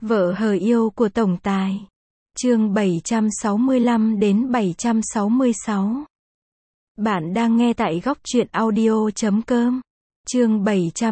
Vợ hờ yêu của tổng tài. Chương 765 đến 766. Bạn đang nghe tại góc truyện audio.com. Chương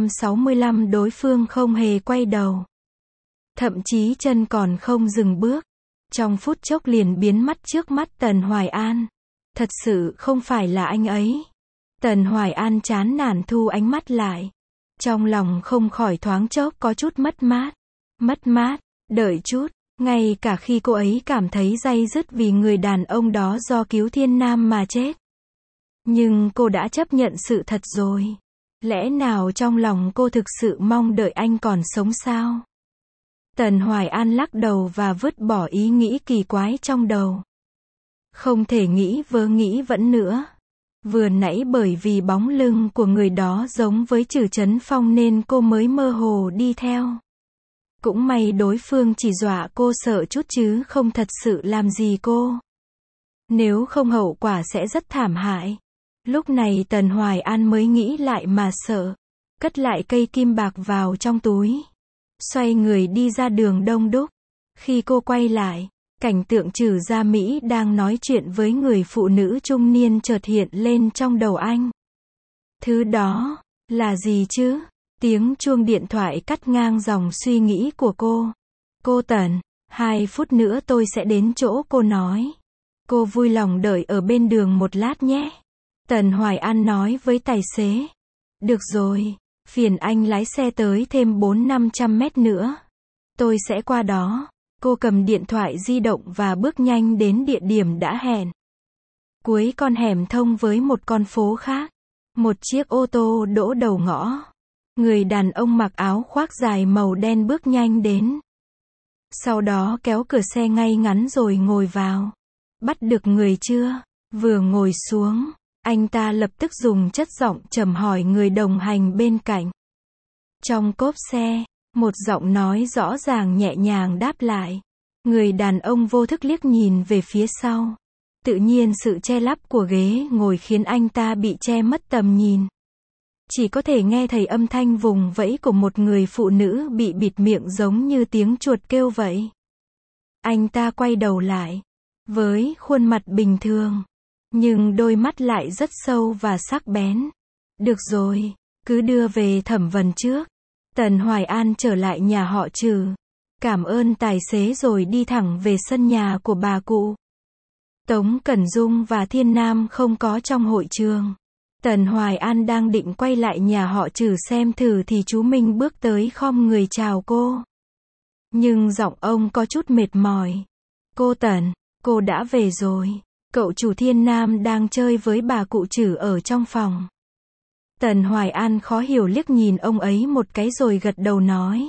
765 đối phương không hề quay đầu. Thậm chí chân còn không dừng bước. Trong phút chốc liền biến mất trước mắt Tần Hoài An. Thật sự không phải là anh ấy. Tần Hoài An chán nản thu ánh mắt lại. Trong lòng không khỏi thoáng chốc có chút mất mát. Mất mát, đợi chút, ngay cả khi cô ấy cảm thấy day dứt vì người đàn ông đó do cứu Thiên Nam mà chết. Nhưng cô đã chấp nhận sự thật rồi. Lẽ nào trong lòng cô thực sự mong đợi anh còn sống sao? Tần Hoài An lắc đầu và vứt bỏ ý nghĩ kỳ quái trong đầu. Không thể nghĩ vớ nghĩ vẫn nữa. Vừa nãy bởi vì bóng lưng của người đó giống với Trử Chấn Phong nên cô mới mơ hồ đi theo. Cũng may đối phương chỉ dọa cô sợ chút chứ không thật sự làm gì cô. Nếu không hậu quả sẽ rất thảm hại. Lúc này Tần Hoài An mới nghĩ lại mà sợ. Cất lại cây kim bạc vào trong túi. Xoay người đi ra đường đông đúc. Khi cô quay lại, cảnh tượng Trử Gia Mỹ đang nói chuyện với người phụ nữ trung niên chợt hiện lên trong đầu anh. Thứ đó, là gì chứ? Tiếng chuông điện thoại cắt ngang dòng suy nghĩ của cô. Cô Tần, 2 phút nữa tôi sẽ đến chỗ cô nói. Cô vui lòng đợi ở bên đường một lát nhé. Tần Hoài An nói với tài xế. Được rồi, phiền anh lái xe tới thêm 400-500 mét nữa. Tôi sẽ qua đó. Cô cầm điện thoại di động và bước nhanh đến địa điểm đã hẹn. Cuối con hẻm thông với một con phố khác. Một chiếc ô tô đỗ đầu ngõ. Người đàn ông mặc áo khoác dài màu đen bước nhanh đến. Sau đó kéo cửa xe ngay ngắn rồi ngồi vào. Bắt được người chưa? Vừa ngồi xuống, anh ta lập tức dùng chất giọng trầm hỏi người đồng hành bên cạnh. Trong cốp xe, một giọng nói rõ ràng nhẹ nhàng đáp lại. Người đàn ông vô thức liếc nhìn về phía sau. Tự nhiên sự che lắp của ghế ngồi khiến anh ta bị che mất tầm nhìn. Chỉ có thể nghe thấy âm thanh vùng vẫy của một người phụ nữ bị bịt miệng giống như tiếng chuột kêu vậy. Anh ta quay đầu lại. Với khuôn mặt bình thường. Nhưng đôi mắt lại rất sâu và sắc bén. Được rồi, cứ đưa về thẩm vấn trước. Tần Hoài An trở lại nhà họ Trử. Cảm ơn tài xế rồi đi thẳng về sân nhà của bà cụ. Tống Cẩn Dung và Thiên Nam không có trong hội trường. Tần Hoài An đang định quay lại nhà họ Trử xem thử thì chú Minh bước tới khom người chào cô. Nhưng giọng ông có chút mệt mỏi. Cô Tần, cô đã về rồi. Cậu chủ Thiên Nam đang chơi với bà cụ Trử ở trong phòng. Tần Hoài An khó hiểu liếc nhìn ông ấy một cái rồi gật đầu nói.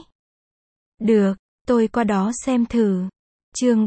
Được, tôi qua đó xem thử. Chương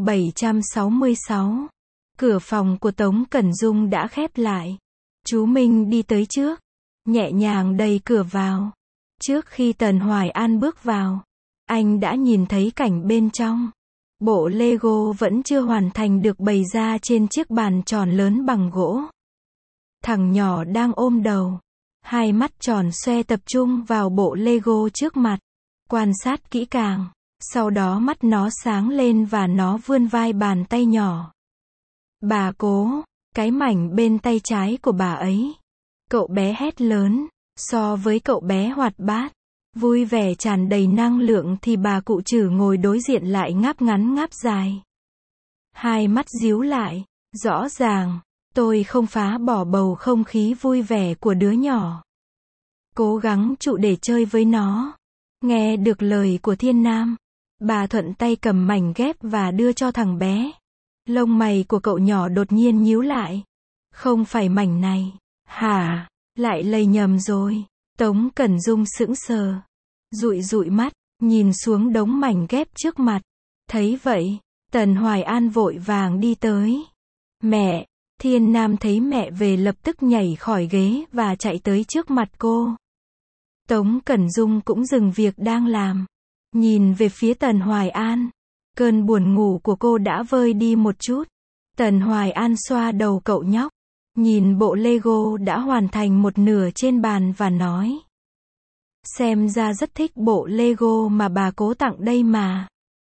766. Cửa phòng của Tống Cẩn Dung đã khép lại. Chú Minh đi tới trước, nhẹ nhàng đẩy cửa vào. Trước khi Tần Hoài An bước vào, anh đã nhìn thấy cảnh bên trong. Bộ Lego vẫn chưa hoàn thành được bày ra trên chiếc bàn tròn lớn bằng gỗ. Thằng nhỏ đang ôm đầu, 2 mắt tròn xoe tập trung vào bộ Lego trước mặt, quan sát kỹ càng. Sau đó mắt nó sáng lên và nó vươn vai bàn tay nhỏ. Bà cố, cái mảnh bên tay trái của bà ấy. Cậu bé hét lớn. So với cậu bé hoạt bát, vui vẻ tràn đầy năng lượng thì bà cụ Trử ngồi đối diện lại ngáp ngắn ngáp dài. 2 mắt díu lại. Rõ ràng, tôi không phá bỏ bầu không khí vui vẻ của đứa nhỏ. Cố gắng trụ để chơi với nó. Nghe được lời của Thiên Nam, bà thuận tay cầm mảnh ghép và đưa cho thằng bé. Lông mày của cậu nhỏ đột nhiên nhíu lại. Không phải mảnh này. Hả? Lại lầy nhầm rồi. Tống Cẩn Dung sững sờ. Dụi dụi mắt, nhìn xuống đống mảnh ghép trước mặt. Thấy vậy, Tần Hoài An vội vàng đi tới. Mẹ! Thiên Nam thấy mẹ về lập tức nhảy khỏi ghế và chạy tới trước mặt cô. Tống Cẩn Dung cũng dừng việc đang làm. Nhìn về phía Tần Hoài An. Cơn buồn ngủ của cô đã vơi đi một chút. Tần Hoài An xoa đầu cậu nhóc. Nhìn bộ Lego đã hoàn thành một nửa trên bàn và nói. Xem ra rất thích bộ Lego mà bà cố tặng đây mà.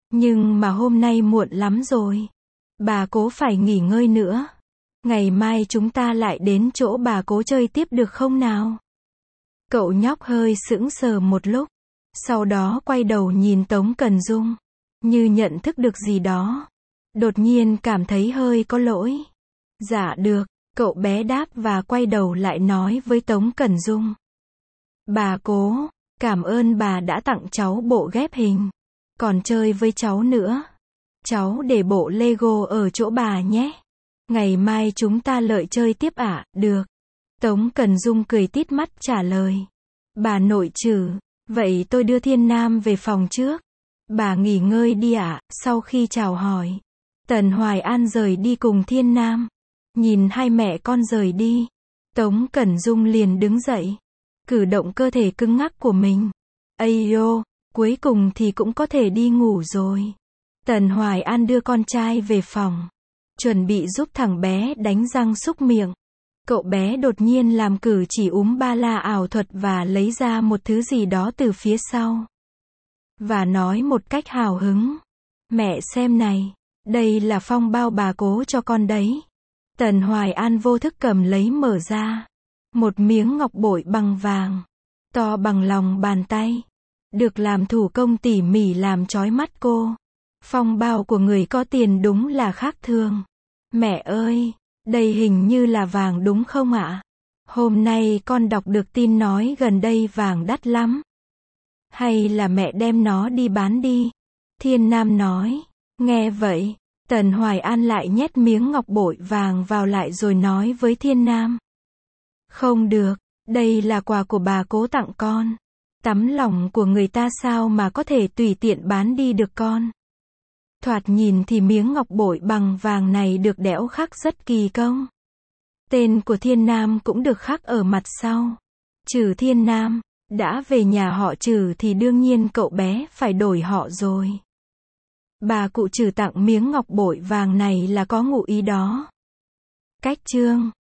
Nhưng mà hôm nay muộn lắm rồi. Bà Cố phải nghỉ ngơi nữa. Ngày mai chúng ta lại đến chỗ bà Cố chơi tiếp được không nào? Cậu nhóc hơi sững sờ một lúc. Sau đó quay đầu nhìn Tống Cần Dung. Như nhận thức được gì đó. Đột nhiên cảm thấy hơi có lỗi. Dạ được, cậu bé đáp và quay đầu lại nói với Tống Cần Dung. Bà Cố, cảm ơn bà đã tặng cháu bộ ghép hình. Còn chơi với cháu nữa. Cháu để bộ Lego ở chỗ bà nhé. Ngày mai chúng ta lợi chơi tiếp ạ, được. Tống Cần Dung cười tít mắt trả lời. Bà nội trừ, vậy tôi đưa Thiên Nam về phòng trước. Bà nghỉ ngơi đi ạ. Sau khi chào hỏi, Tần Hoài An rời đi cùng Thiên Nam. Nhìn hai mẹ con rời đi, Tống Cần Dung liền đứng dậy. Cử động cơ thể cứng ngắc của mình. Ây yô, cuối cùng thì cũng có thể đi ngủ rồi. Tần Hoài An đưa con trai về phòng. Chuẩn bị giúp thằng bé đánh răng súc miệng. Cậu bé đột nhiên làm cử chỉ ba la ảo thuật và lấy ra một thứ gì đó từ phía sau. Và nói một cách hào hứng. Mẹ xem này, đây là phong bao bà Cố cho con đấy. Tần Hoài An vô thức cầm lấy mở ra. Một miếng ngọc bội bằng vàng. To bằng lòng bàn tay. Được làm thủ công tỉ mỉ làm chói mắt cô. Phong bao của người có tiền đúng là khác thường. Mẹ ơi, đây hình như là vàng đúng không ạ? Hôm nay con đọc được tin nói gần đây vàng đắt lắm. Hay là mẹ đem nó đi bán đi? Thiên Nam nói. Nghe vậy, Tần Hoài An lại nhét miếng ngọc bội vàng vào lại rồi nói với Thiên Nam. Không được, đây là quà của bà Cố tặng con. Tấm lòng của người ta sao mà có thể tùy tiện bán đi được con. Thoạt nhìn thì miếng ngọc bội bằng vàng này được đẽo khắc rất kỳ công. Tên của Thiên Nam cũng được khắc ở mặt sau. Trừ Thiên Nam, đã về nhà họ Trừ thì đương nhiên cậu bé phải đổi họ rồi. Bà cụ Trừ tặng miếng ngọc bội vàng này là có ngụ ý đó. Cách chương